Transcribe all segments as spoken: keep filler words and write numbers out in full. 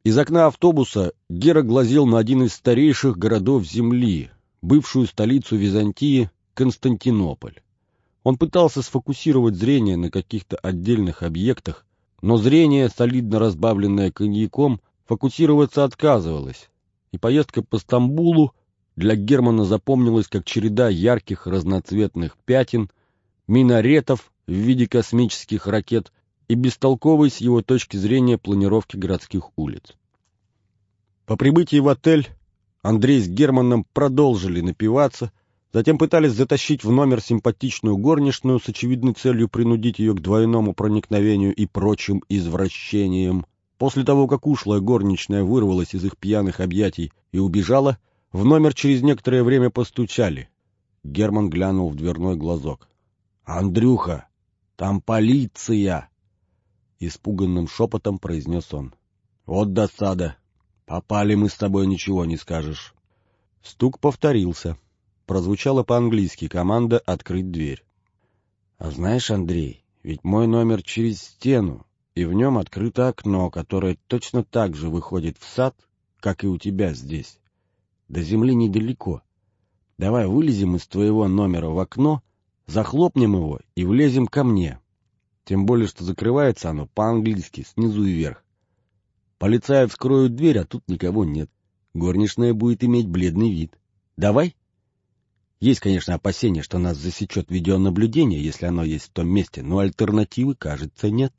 Из окна автобуса Гера глазел на один из старейших городов Земли, бывшую столицу Византии Константинополь. Он пытался сфокусировать зрение на каких-то отдельных объектах, но зрение, солидно разбавленное коньяком, фокусироваться отказывалось, и поездка по Стамбулу для Германа запомнилась как череда ярких разноцветных пятен, минаретов в виде космических ракет и бестолковой с его точки зрения планировки городских улиц. По прибытии в отель Андрей с Германом продолжили напиваться, затем пытались затащить в номер симпатичную горничную с очевидной целью принудить ее к двойному проникновению и прочим извращениям. После того, как ушлая горничная вырвалась из их пьяных объятий и убежала, в номер через некоторое время постучали. Герман глянул в дверной глазок. «Андрюха, там полиция!» Испуганным шепотом произнес он. «Вот досада! Попали мы с тобой, ничего не скажешь!» Стук повторился. Прозвучала по-английски команда «Открыть дверь». «А знаешь, Андрей, ведь мой номер через стену, и в нем открыто окно, которое точно так же выходит в сад, как и у тебя здесь. До земли недалеко. Давай вылезем из твоего номера в окно, захлопнем его и влезем ко мне. Тем более, что закрывается оно по-английски, снизу вверх. Полицаи вскроют дверь, а тут никого нет. Горничная будет иметь бледный вид. Давай?» Есть, конечно, опасение, что нас засечет видеонаблюдение, если оно есть в том месте, но альтернативы, кажется, нет.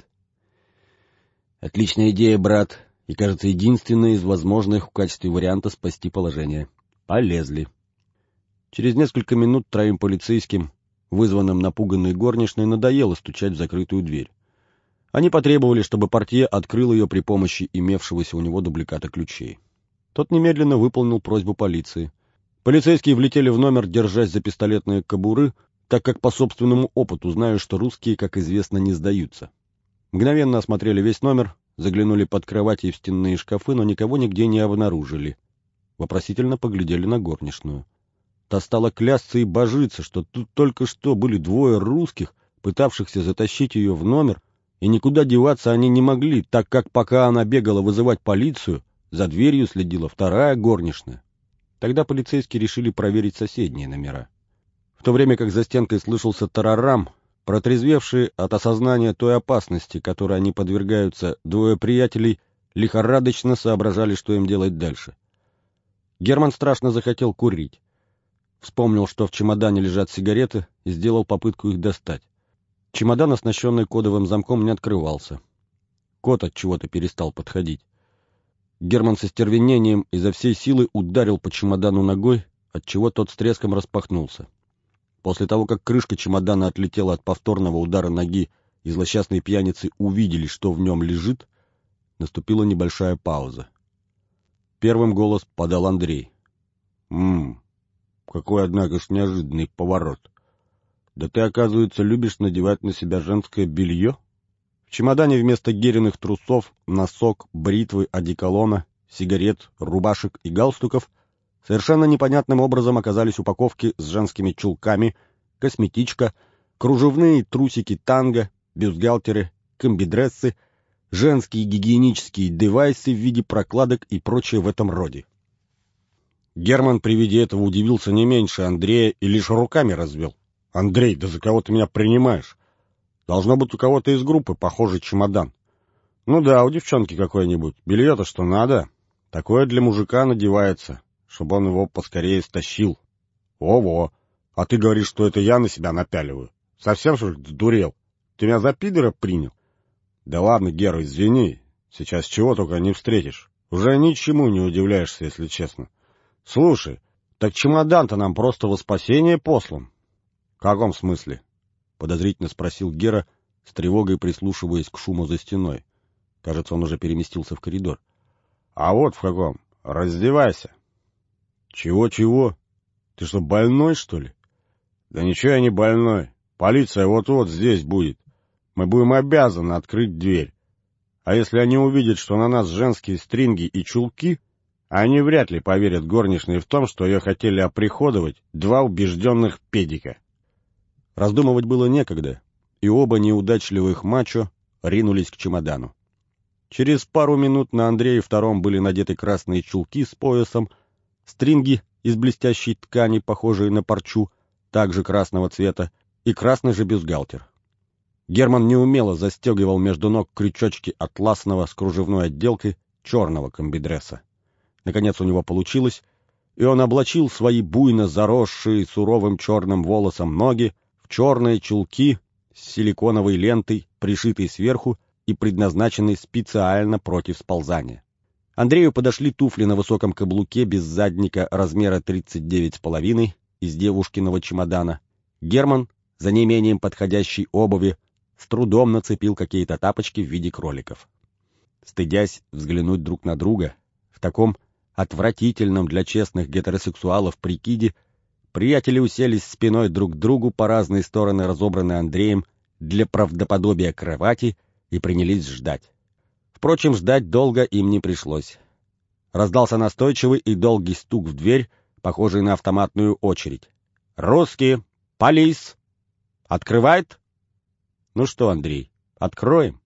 Отличная идея, брат, и, кажется, единственная из возможных в качестве варианта спасти положение. Полезли. Через несколько минут троим полицейским, вызванным напуганной горничной, надоело стучать в закрытую дверь. Они потребовали, чтобы портье открыл ее при помощи имевшегося у него дубликата ключей. Тот немедленно выполнил просьбу полиции. Полицейские влетели в номер, держась за пистолетные кобуры, так как по собственному опыту знаю, что русские, как известно, не сдаются. Мгновенно осмотрели весь номер, заглянули под кровати и в стенные шкафы, но никого нигде не обнаружили. Вопросительно поглядели на горничную. Та стала клясться и божиться, что тут только что были двое русских, пытавшихся затащить ее в номер, и никуда деваться они не могли, так как пока она бегала вызывать полицию, за дверью следила вторая горничная. Тогда полицейские решили проверить соседние номера. В то время как за стенкой слышался тарарам, протрезвевшие от осознания той опасности, которой они подвергаются, двое приятелей лихорадочно соображали, что им делать дальше. Герман страшно захотел курить. Вспомнил, что в чемодане лежат сигареты, и сделал попытку их достать. Чемодан, оснащенный кодовым замком, не открывался. Код от чего-то перестал подходить. Герман со стервенением изо всей силы ударил по чемодану ногой, отчего тот с треском распахнулся. После того, как крышка чемодана отлетела от повторного удара ноги, и злосчастные пьяницы увидели, что в нем лежит, наступила небольшая пауза. Первым голос подал Андрей. «Ммм, какой, однако ж, неожиданный поворот. Да ты, оказывается, любишь надевать на себя женское белье?» В чемодане вместо Гериных трусов, носок, бритвы, одеколона, сигарет, рубашек и галстуков совершенно непонятным образом оказались упаковки с женскими чулками, косметичка, кружевные трусики танго, бюстгальтеры, комбидрессы, женские гигиенические девайсы в виде прокладок и прочее в этом роде. Герман при виде этого удивился не меньше Андрея и лишь руками развел. «Андрей, да за кого ты меня принимаешь? Должно быть у кого-то из группы похожий чемодан. Ну да, у девчонки какой-нибудь. Белье-то что надо? Такое для мужика надевается, чтобы он его поскорее стащил. Во-во. А ты говоришь, что это я на себя напяливаю? Совсем что ли сдурел? Ты меня за пидора принял? Да ладно, Гера, извини. Сейчас чего только не встретишь. Уже ничему не удивляешься, если честно. Слушай, так чемодан-то нам просто во спасение послан. В каком смысле? Подозрительно спросил Гера, с тревогой прислушиваясь к шуму за стеной. Кажется, он уже переместился в коридор. — А вот в каком. Раздевайся. — Чего-чего? Ты что, больной, что ли? — Да ничего я не больной. Полиция вот-вот здесь будет. Мы будем обязаны открыть дверь. А если они увидят, что на нас женские стринги и чулки, они вряд ли поверят горничной в том, что ее хотели оприходовать два убежденных педика. Раздумывать было некогда, и оба неудачливых мачо ринулись к чемодану. Через пару минут на Андрее Втором были надеты красные чулки с поясом, стринги из блестящей ткани, похожие на парчу, также красного цвета, и красный же бюстгальтер. Герман неумело застегивал между ног крючочки атласного с кружевной отделкой черного комбидресса. Наконец у него получилось, и он облачил свои буйно заросшие суровым черным волосом ноги в черные чулки с силиконовой лентой, пришитой сверху и предназначенной специально против сползания. Андрею подошли туфли на высоком каблуке без задника размера тридцать девять с половиной из девушкиного чемодана. Герман, за неимением подходящей обуви, с трудом нацепил какие-то тапочки в виде кроликов. Стыдясь взглянуть друг на друга, в таком отвратительном для честных гетеросексуалов прикиде, приятели уселись спиной друг к другу по разные стороны разобранной Андреем для правдоподобия кровати и принялись ждать. Впрочем, ждать долго им не пришлось. Раздался настойчивый и долгий стук в дверь, похожий на автоматную очередь. «Русские! Полис! Открывает?» «Ну что, Андрей, откроем?»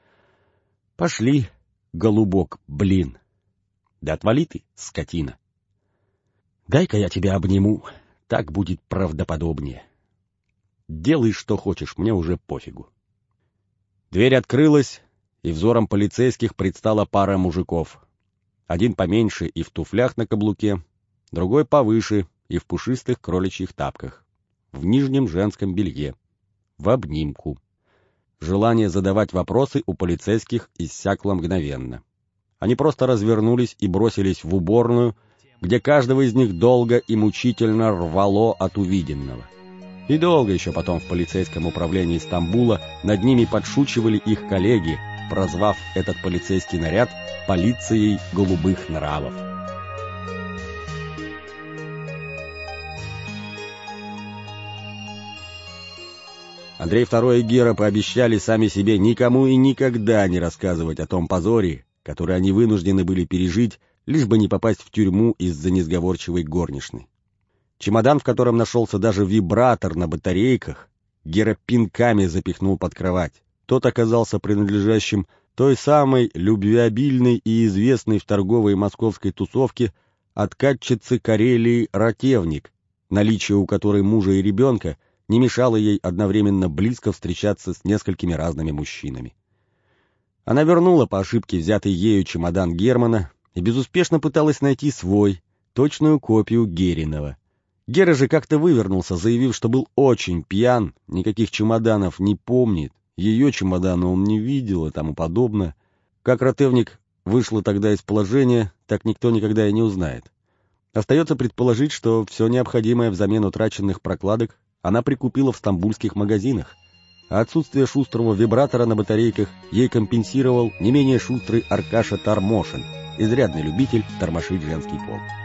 «Пошли, голубок, блин!» «Да отвали ты, скотина!» «Дай-ка я тебя обниму, так будет правдоподобнее». «Делай, что хочешь, мне уже пофигу». Дверь открылась, и взором полицейских предстала пара мужиков. Один поменьше и в туфлях на каблуке, другой повыше и в пушистых кроличьих тапках, в нижнем женском белье, в обнимку. Желание задавать вопросы у полицейских иссякло мгновенно. Они просто развернулись и бросились в уборную, где каждого из них долго и мучительно рвало от увиденного. И долго еще потом в полицейском управлении Стамбула над ними подшучивали их коллеги, прозвав этот полицейский наряд «полицией голубых нравов». Андрей Второй и Гера пообещали сами себе никому и никогда не рассказывать о том позоре, который они вынуждены были пережить, лишь бы не попасть в тюрьму из-за несговорчивой горничной. Чемодан, в котором нашелся даже вибратор на батарейках, Гера пинками запихнул под кровать. Тот оказался принадлежащим той самой любвеобильной и известной в торговой московской тусовке откатчице Карелии Ратевник, наличие у которой мужа и ребенка не мешало ей одновременно близко встречаться с несколькими разными мужчинами. Она вернула по ошибке взятый ею чемодан Германа и безуспешно пыталась найти свой, точную копию Геринова. Гера же как-то вывернулся, заявив, что был очень пьян, никаких чемоданов не помнит, ее чемодана он не видел и тому подобное. Как Ратевник вышла тогда из положения, так никто никогда и не узнает. Остается предположить, что все необходимое взамен утраченных прокладок она прикупила в стамбульских магазинах, а отсутствие шустрого вибратора на батарейках ей компенсировал не менее шустрый Аркаша Тармошин, изрядный любитель тормошить женский пол.